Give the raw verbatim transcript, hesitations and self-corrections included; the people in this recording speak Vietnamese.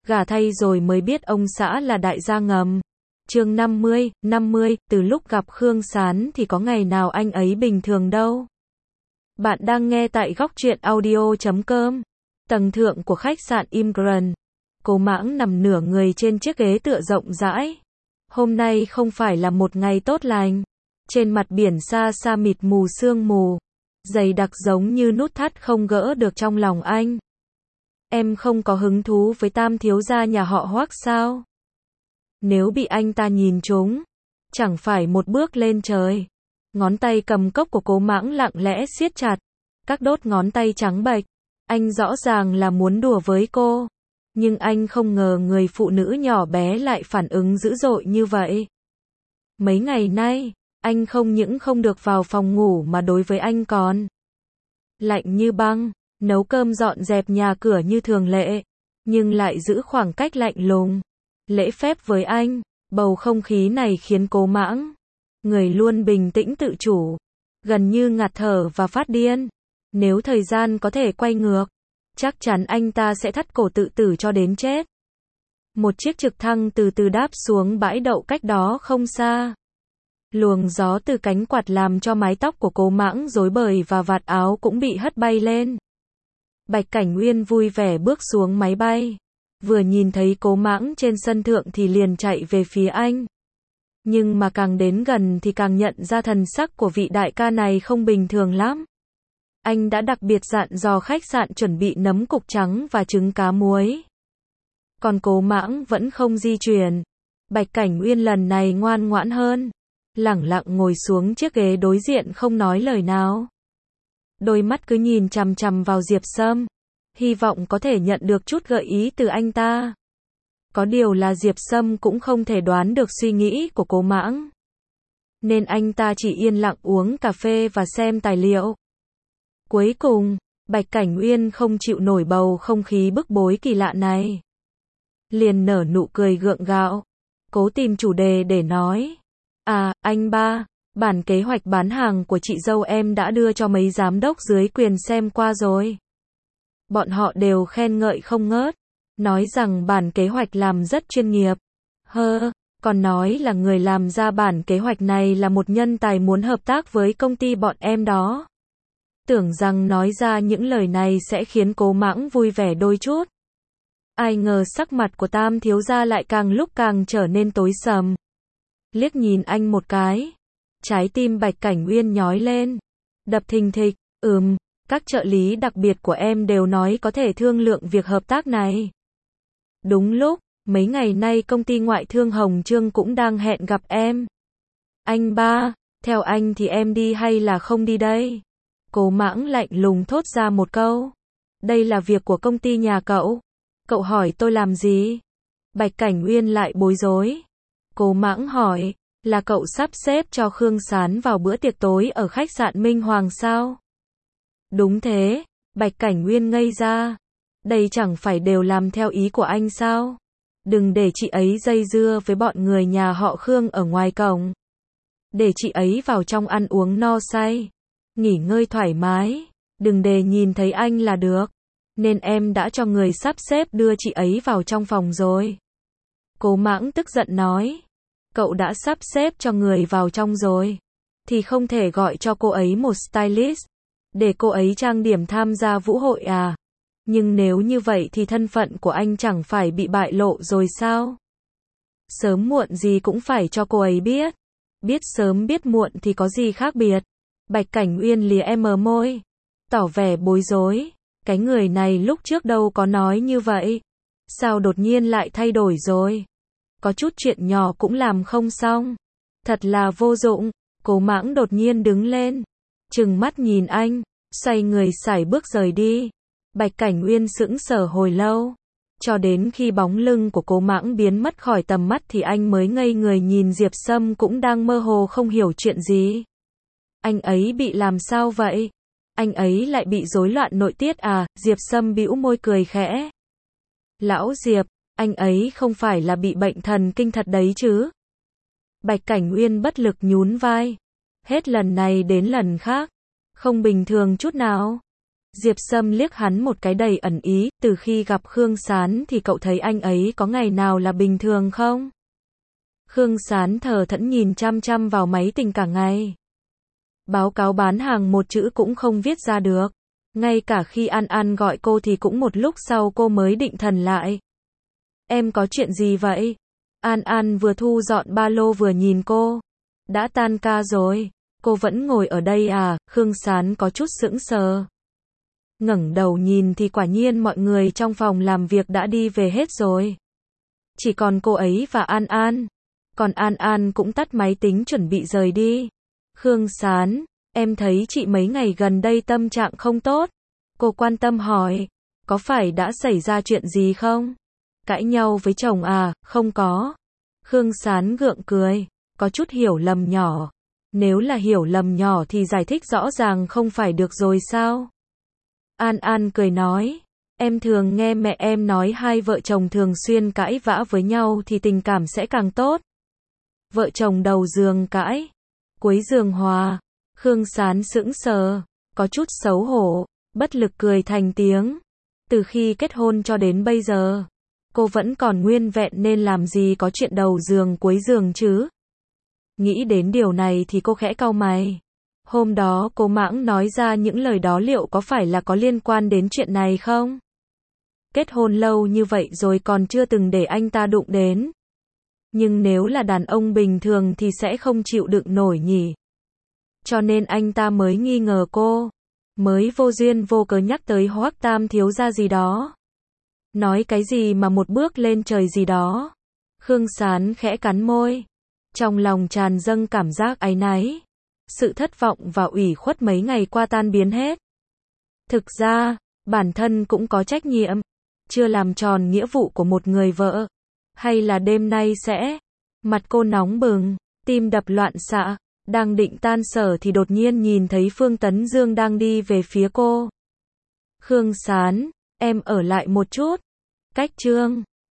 gả thay rồi mới biết ông xã là đại gia ngầm. Chương năm mươi, năm mươi, từ lúc gặp Khương Sán thì có ngày nào anh ấy bình thường đâu. Bạn đang nghe tại góc truyện audio chấm com. Tầng thượng của khách sạn Immigrant. Cố Mãng nằm nửa người trên chiếc ghế tựa rộng rãi. Hôm nay không phải là một ngày tốt lành. Trên mặt biển xa xa mịt mù sương mù, dày đặc giống như nút thắt không gỡ được trong lòng anh. Em không có hứng thú với Tam thiếu gia nhà họ Hoắc sao? Nếu bị anh ta nhìn trúng, chẳng phải một bước lên trời. Ngón tay cầm cốc của Cố Mãng lặng lẽ siết chặt, các đốt ngón tay trắng bệch. Anh rõ ràng là muốn đùa với cô, nhưng anh không ngờ người phụ nữ nhỏ bé lại phản ứng dữ dội như vậy. Mấy ngày nay, anh không những không được vào phòng ngủ mà đối với anh còn lạnh như băng, nấu cơm dọn dẹp nhà cửa như thường lệ, nhưng lại giữ khoảng cách lạnh lùng, lễ phép với anh. Bầu không khí này khiến Cố Mãng, người luôn bình tĩnh tự chủ, gần như ngạt thở và phát điên. Nếu thời gian có thể quay ngược, chắc chắn anh ta sẽ thắt cổ tự tử cho đến chết. Một chiếc trực thăng từ từ đáp xuống bãi đậu cách đó không xa. Luồng gió từ cánh quạt làm cho mái tóc của Cố Mãng rối bời và vạt áo cũng bị hất bay lên. Bạch Cảnh Uyên vui vẻ bước xuống máy bay. Vừa nhìn thấy Cố Mãng trên sân thượng thì liền chạy về phía anh. Nhưng mà càng đến gần thì càng nhận ra thần sắc của vị đại ca này không bình thường lắm. Anh đã đặc biệt dặn dò khách sạn chuẩn bị nấm cục trắng và trứng cá muối. Còn Cố Mãng vẫn không di chuyển. Bạch Cảnh Uyên lần này ngoan ngoãn hơn, lẳng lặng ngồi xuống chiếc ghế đối diện không nói lời nào. Đôi mắt cứ nhìn chằm chằm vào Diệp Sâm, hy vọng có thể nhận được chút gợi ý từ anh ta. Có điều là Diệp Sâm cũng không thể đoán được suy nghĩ của Cố Mãng, nên anh ta chỉ yên lặng uống cà phê và xem tài liệu. Cuối cùng, Bạch Cảnh Uyên không chịu nổi bầu không khí bức bối kỳ lạ này, liền nở nụ cười gượng gạo, cố tìm chủ đề để nói. À, anh ba, bản kế hoạch bán hàng của chị dâu em đã đưa cho mấy giám đốc dưới quyền xem qua rồi. Bọn họ đều khen ngợi không ngớt, nói rằng bản kế hoạch làm rất chuyên nghiệp. Hơ, còn nói là người làm ra bản kế hoạch này là một nhân tài muốn hợp tác với công ty bọn em đó. Tưởng rằng nói ra những lời này sẽ khiến Cố Mãng vui vẻ đôi chút. Ai ngờ sắc mặt của Tam thiếu gia lại càng lúc càng trở nên tối sầm. Liếc nhìn anh một cái, trái tim Bạch Cảnh Uyên nhói lên, đập thình thịch. Ừm, các trợ lý đặc biệt của em đều nói có thể thương lượng việc hợp tác này. Đúng lúc, mấy ngày nay công ty ngoại thương Hồng Trương cũng đang hẹn gặp em. Anh ba, theo anh thì em đi hay là không đi đây? Cố Mãng lạnh lùng thốt ra một câu. Đây là việc của công ty nhà cậu. Cậu hỏi tôi làm gì? Bạch Cảnh Uyên lại bối rối. Cố Mãng hỏi, là cậu sắp xếp cho Khương Sán vào bữa tiệc tối ở khách sạn Minh Hoàng sao? Đúng thế, Bạch Cảnh Uyên ngây ra. Đây chẳng phải đều làm theo ý của anh sao? Đừng để chị ấy dây dưa với bọn người nhà họ Khương ở ngoài cổng. Để chị ấy vào trong ăn uống no say, nghỉ ngơi thoải mái, đừng để nhìn thấy anh là được. Nên em đã cho người sắp xếp đưa chị ấy vào trong phòng rồi. Cố Mãng tức giận nói. Cậu đã sắp xếp cho người vào trong rồi, thì không thể gọi cho cô ấy một stylist, để cô ấy trang điểm tham gia vũ hội à? Nhưng nếu như vậy thì thân phận của anh chẳng phải bị bại lộ rồi sao? Sớm muộn gì cũng phải cho cô ấy biết. Biết sớm biết muộn thì có gì khác biệt? Bạch Cảnh Uyên lìa em môi, tỏ vẻ bối rối. Cái người này lúc trước đâu có nói như vậy, sao đột nhiên lại thay đổi rồi? Có chút chuyện nhỏ cũng làm không xong, thật là vô dụng. Cố Mãng đột nhiên đứng lên, trừng mắt nhìn anh, xoay người sải bước rời đi. Bạch Cảnh Uyên sững sờ hồi lâu, cho đến khi bóng lưng của Cố Mãng biến mất khỏi tầm mắt thì anh mới ngây người nhìn Diệp Sâm cũng đang mơ hồ không hiểu chuyện gì. Anh ấy bị làm sao vậy? Anh ấy lại bị rối loạn nội tiết à? Diệp Sâm bĩu môi cười khẽ. Lão Diệp, anh ấy không phải là bị bệnh thần kinh thật đấy chứ? Bạch Cảnh Uyên bất lực nhún vai. Hết lần này đến lần khác, không bình thường chút nào. Diệp Sâm liếc hắn một cái đầy ẩn ý, từ khi gặp Khương Sán thì cậu thấy anh ấy có ngày nào là bình thường không? Khương Sán thờ thẫn nhìn chăm chăm vào máy tính cả ngày. Báo cáo bán hàng một chữ cũng không viết ra được. Ngay cả khi An An gọi cô thì cũng một lúc sau cô mới định thần lại. Em có chuyện gì vậy? An An vừa thu dọn ba lô vừa nhìn cô. Đã tan ca rồi. Cô vẫn ngồi ở đây à? Khương Sán có chút sững sờ. Ngẩng đầu nhìn thì quả nhiên mọi người trong phòng làm việc đã đi về hết rồi. Chỉ còn cô ấy và An An. Còn An An cũng tắt máy tính chuẩn bị rời đi. Khương Sán, em thấy chị mấy ngày gần đây tâm trạng không tốt. Cô quan tâm hỏi, có phải đã xảy ra chuyện gì không? Cãi nhau với chồng à? Không có. Khương Sán gượng cười, có chút hiểu lầm nhỏ. Nếu là hiểu lầm nhỏ thì giải thích rõ ràng không phải được rồi sao? An An cười nói, em thường nghe mẹ em nói hai vợ chồng thường xuyên cãi vã với nhau thì tình cảm sẽ càng tốt. Vợ chồng đầu giường cãi, cuối giường hòa. Khương Sán sững sờ, có chút xấu hổ, bất lực cười thành tiếng. Từ khi kết hôn cho đến bây giờ, cô vẫn còn nguyên vẹn nên làm gì có chuyện đầu giường cuối giường chứ? Nghĩ đến điều này thì cô khẽ cau mày. Hôm đó cô mãng nói ra những lời đó liệu có phải là có liên quan đến chuyện này không? Kết hôn lâu như vậy rồi còn chưa từng để anh ta đụng đến. Nhưng nếu là đàn ông bình thường thì sẽ không chịu đựng nổi nhỉ. Cho nên anh ta mới nghi ngờ cô. Mới vô duyên vô cớ nhắc tới Hoắc Tam thiếu gia gì đó. Nói cái gì mà một bước lên trời gì đó. Khương Sán khẽ cắn môi. Trong lòng tràn dâng cảm giác áy náy. Sự thất vọng và ủy khuất mấy ngày qua tan biến hết. Thực ra, bản thân cũng có trách nhiệm. Chưa làm tròn nghĩa vụ của một người vợ. Hay là đêm nay sẽ... Mặt cô nóng bừng, tim đập loạn xạ. Đang định tan sở thì đột nhiên nhìn thấy Phương Tấn Dương đang đi về phía cô. Khương Sán, em ở lại một chút. Cách chương